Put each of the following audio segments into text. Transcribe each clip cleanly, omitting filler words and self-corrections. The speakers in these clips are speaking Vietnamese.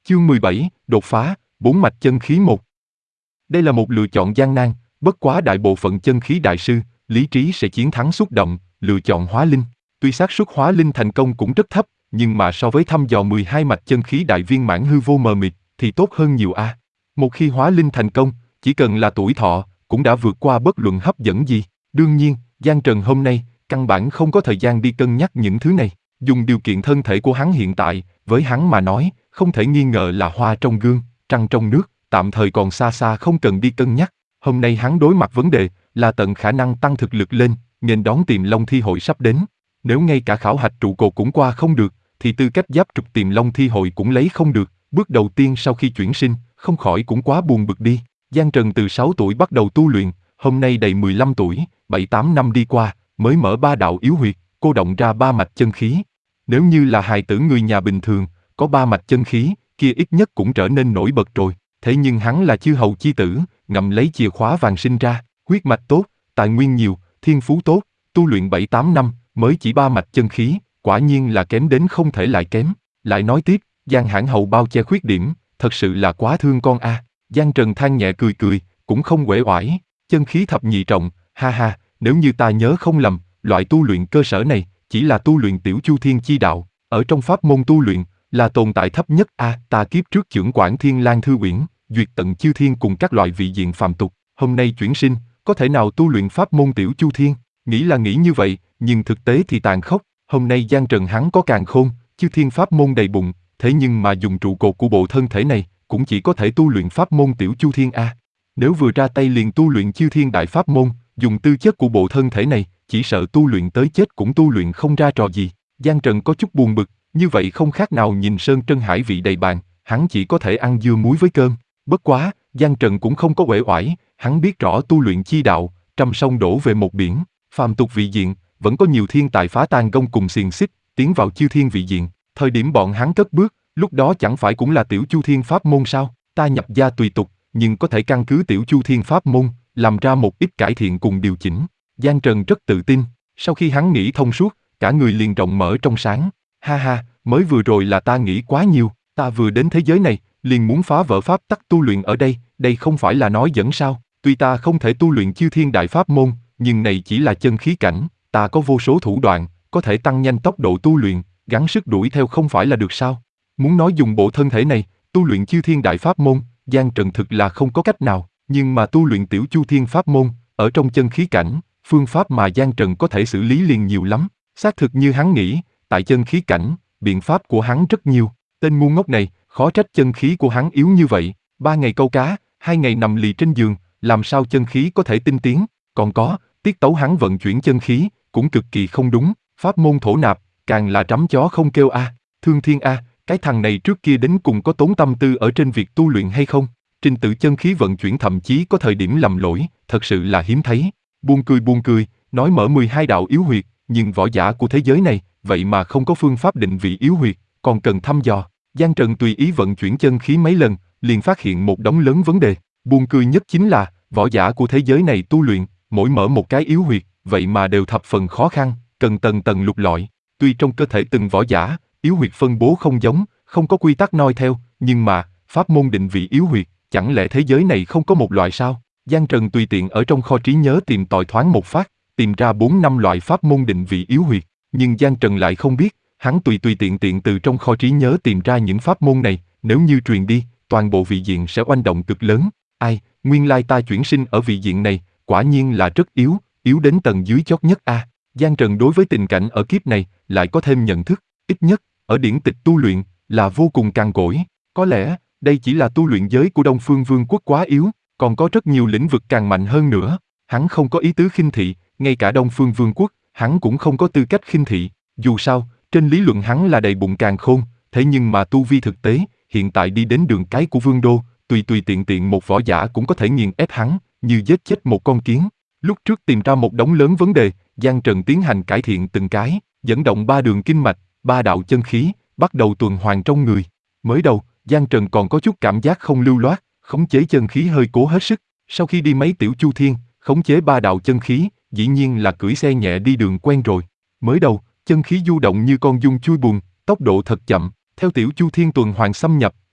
Chương 17, đột phá, 4 mạch chân khí 1. Đây là một lựa chọn gian nan, bất quá đại bộ phận chân khí đại sư, lý trí sẽ chiến thắng xúc động, lựa chọn hóa linh. Tuy xác suất hóa linh thành công cũng rất thấp, nhưng mà so với thăm dò 12 mạch chân khí đại viên mãn hư vô mờ mịt, thì tốt hơn nhiều a. Một khi hóa linh thành công, chỉ cần là tuổi thọ, cũng đã vượt qua bất luận hấp dẫn gì. Đương nhiên, Giang Trần hôm nay, căn bản không có thời gian đi cân nhắc những thứ này. Dùng điều kiện thân thể của hắn hiện tại, với hắn mà nói, không thể nghi ngờ là hoa trong gương, trăng trong nước, tạm thời còn xa xa không cần đi cân nhắc. Hôm nay hắn đối mặt vấn đề là tận khả năng tăng thực lực lên, nên đón Tiềm Long Thi Hội sắp đến. Nếu ngay cả khảo hạch trụ cột cũng qua không được, thì tư cách giáp trục Tiềm Long Thi Hội cũng lấy không được. Bước đầu tiên sau khi chuyển sinh, không khỏi cũng quá buồn bực đi. Giang Trần từ 6 tuổi bắt đầu tu luyện, hôm nay đầy 15 tuổi, 7-8 năm đi qua, mới mở 3 đạo yếu huyệt, cô động ra 3 mạch chân khí. Nếu như là hài tử người nhà bình thường, có 3 mạch chân khí, kia ít nhất cũng trở nên nổi bật rồi. Thế nhưng hắn là chư hầu chi tử, ngậm lấy chìa khóa vàng sinh ra, huyết mạch tốt, tài nguyên nhiều, thiên phú tốt, tu luyện 7-8 năm, mới chỉ 3 mạch chân khí, quả nhiên là kém đến không thể lại kém. Lại nói tiếp, Giang hãn hầu bao che khuyết điểm, thật sự là quá thương con a. Giang Trần than nhẹ cười cười, cũng không uể oải, chân khí thập nhị trọng, ha ha, nếu như ta nhớ không lầm, loại tu luyện cơ sở này, chỉ là tu luyện tiểu chu thiên chi đạo, ở trong pháp môn tu luyện, là tồn tại thấp nhất a. Ta kiếp trước chưởng quản Thiên Lang Thư Uyển, duyệt tận chư thiên cùng các loại vị diện phàm tục, hôm nay chuyển sinh, có thể nào tu luyện pháp môn tiểu chu thiên? Nghĩ là nghĩ như vậy, nhưng thực tế thì tàn khốc. Hôm nay Giang Trần hắn có càn khôn, chư thiên pháp môn đầy bụng, thế nhưng mà dùng trụ cột của bộ thân thể này, cũng chỉ có thể tu luyện pháp môn tiểu chu thiên a. Nếu vừa ra tay liền tu luyện chư thiên đại pháp môn, dùng tư chất của bộ thân thể này, chỉ sợ tu luyện tới chết cũng tu luyện không ra trò gì. Giang Trần có chút buồn bực, như vậy không khác nào nhìn sơn trân hải vị đầy bàn, hắn chỉ có thể ăn dưa muối với cơm. Bất quá, Giang Trần cũng không có uể oải, hắn biết rõ tu luyện chi đạo, trăm sông đổ về một biển, phàm tục vị diện, vẫn có nhiều thiên tài phá tan gông cùng xiềng xích, tiến vào chư thiên vị diện. Thời điểm bọn hắn cất bước, lúc đó chẳng phải cũng là tiểu chu thiên pháp môn sao? Ta nhập gia tùy tục, nhưng có thể căn cứ tiểu chu thiên pháp môn, làm ra một ít cải thiện cùng điều chỉnh. Giang Trần rất tự tin, sau khi hắn nghĩ thông suốt, cả người liền rộng mở trong sáng. Ha ha, mới vừa rồi là ta nghĩ quá nhiều, ta vừa đến thế giới này, liền muốn phá vỡ pháp tắc tu luyện ở đây không phải là nói dẫn sao? Tuy ta không thể tu luyện chư thiên đại pháp môn, nhưng này chỉ là chân khí cảnh, ta có vô số thủ đoạn, có thể tăng nhanh tốc độ tu luyện, gắng sức đuổi theo không phải là được sao? Muốn nói dùng bộ thân thể này, tu luyện chư thiên đại pháp môn, Giang Trần thực là không có cách nào, nhưng mà tu luyện tiểu chu thiên pháp môn, ở trong chân khí cảnh, phương pháp mà Giang Trần có thể xử lý liền nhiều lắm, xác thực như hắn nghĩ, tại chân khí cảnh, biện pháp của hắn rất nhiều, tên ngu ngốc này, khó trách chân khí của hắn yếu như vậy, 3 ngày câu cá, 2 ngày nằm lì trên giường, làm sao chân khí có thể tinh tiến, còn có, tiết tấu hắn vận chuyển chân khí, cũng cực kỳ không đúng, pháp môn thổ nạp, càng là trắm chó không kêu a. Thương Thiên a, cái thằng này trước kia đến cùng có tốn tâm tư ở trên việc tu luyện hay không? Trình tự chân khí vận chuyển thậm chí có thời điểm lầm lỗi, thật sự là hiếm thấy. Buồn cười, nói mở 12 đạo yếu huyệt, nhưng võ giả của thế giới này, vậy mà không có phương pháp định vị yếu huyệt, còn cần thăm dò. Giang Trần tùy ý vận chuyển chân khí mấy lần, liền phát hiện một đống lớn vấn đề. Buồn cười nhất chính là, võ giả của thế giới này tu luyện, mỗi mở một cái yếu huyệt, vậy mà đều thập phần khó khăn, cần tầng tầng lục lọi. Tuy trong cơ thể từng võ giả, yếu huyệt phân bố không giống, không có quy tắc noi theo, nhưng mà, pháp môn định vị yếu huyệt, chẳng lẽ thế giới này không có một loại sao? Giang Trần tùy tiện ở trong kho trí nhớ tìm tòi thoáng một phát, tìm ra 4-5 loại pháp môn định vị yếu huyệt, nhưng Giang Trần lại không biết, hắn tùy tiện từ trong kho trí nhớ tìm ra những pháp môn này, nếu như truyền đi, toàn bộ vị diện sẽ oanh động cực lớn. Ai, nguyên lai ta chuyển sinh ở vị diện này, quả nhiên là rất yếu đến tầng dưới chót nhất a. Giang Trần đối với tình cảnh ở kiếp này, lại có thêm nhận thức, ít nhất, ở điển tịch tu luyện, là vô cùng cằn cỗi. Có lẽ, đây chỉ là tu luyện giới của Đông Phương Vương quốc quá yếu, còn có rất nhiều lĩnh vực càng mạnh hơn nữa. Hắn không có ý tứ khinh thị, ngay cả Đông Phương Vương quốc, hắn cũng không có tư cách khinh thị. Dù sao, trên lý luận hắn là đầy bụng càn khôn, thế nhưng mà tu vi thực tế, hiện tại đi đến đường cái của Vương đô, tùy tiện một võ giả cũng có thể nghiền ép hắn, như giết chết một con kiến. Lúc trước tìm ra một đống lớn vấn đề, Giang Trần tiến hành cải thiện từng cái, dẫn động 3 đường kinh mạch, 3 đạo chân khí, bắt đầu tuần hoàn trong người. Mới đầu, Giang Trần còn có chút cảm giác không lưu loát, khống chế chân khí hơi cố hết sức. Sau khi đi mấy tiểu chu thiên, khống chế 3 đạo chân khí, dĩ nhiên là cưỡi xe nhẹ đi đường quen rồi. Mới đầu, chân khí du động như con giun chui buồn, tốc độ thật chậm, theo tiểu chu thiên tuần hoàn xâm nhập,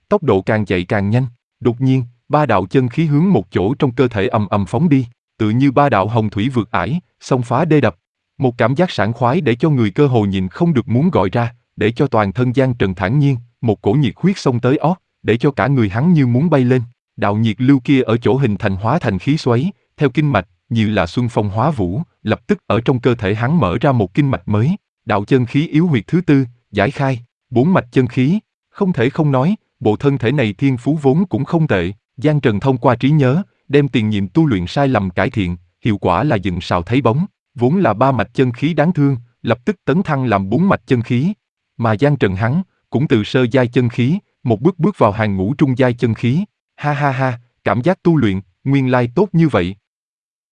tốc độ càng chạy càng nhanh. Đột nhiên, ba đạo chân khí hướng một chỗ trong cơ thể ầm ầm phóng đi, tựa như ba đạo hồng thủy vượt ải, xông phá đê đập. Một cảm giác sảng khoái để cho người cơ hồ nhịn không được muốn gọi ra, để cho toàn thân Giang Trần thản nhiên, một cổ nhiệt huyết xông tới ót, để cho cả người hắn như muốn bay lên. Đạo nhiệt lưu kia ở chỗ hình thành hóa thành khí xoáy, theo kinh mạch, như là xuân phong hóa vũ, lập tức ở trong cơ thể hắn mở ra một kinh mạch mới. Đạo chân khí yếu huyệt thứ tư, giải khai, bốn mạch chân khí. Không thể không nói, bộ thân thể này thiên phú vốn cũng không tệ. Giang Trần thông qua trí nhớ, đem tiền nhiệm tu luyện sai lầm cải thiện, hiệu quả là dựng sào thấy bóng. Vốn là ba mạch chân khí đáng thương, lập tức tấn thăng làm bốn mạch chân khí. Mà Giang Trần hắn, cũng từ sơ giai chân khí, một bước bước vào hàng ngũ trung giai chân khí. Ha ha ha, cảm giác tu luyện, nguyên lai tốt như vậy.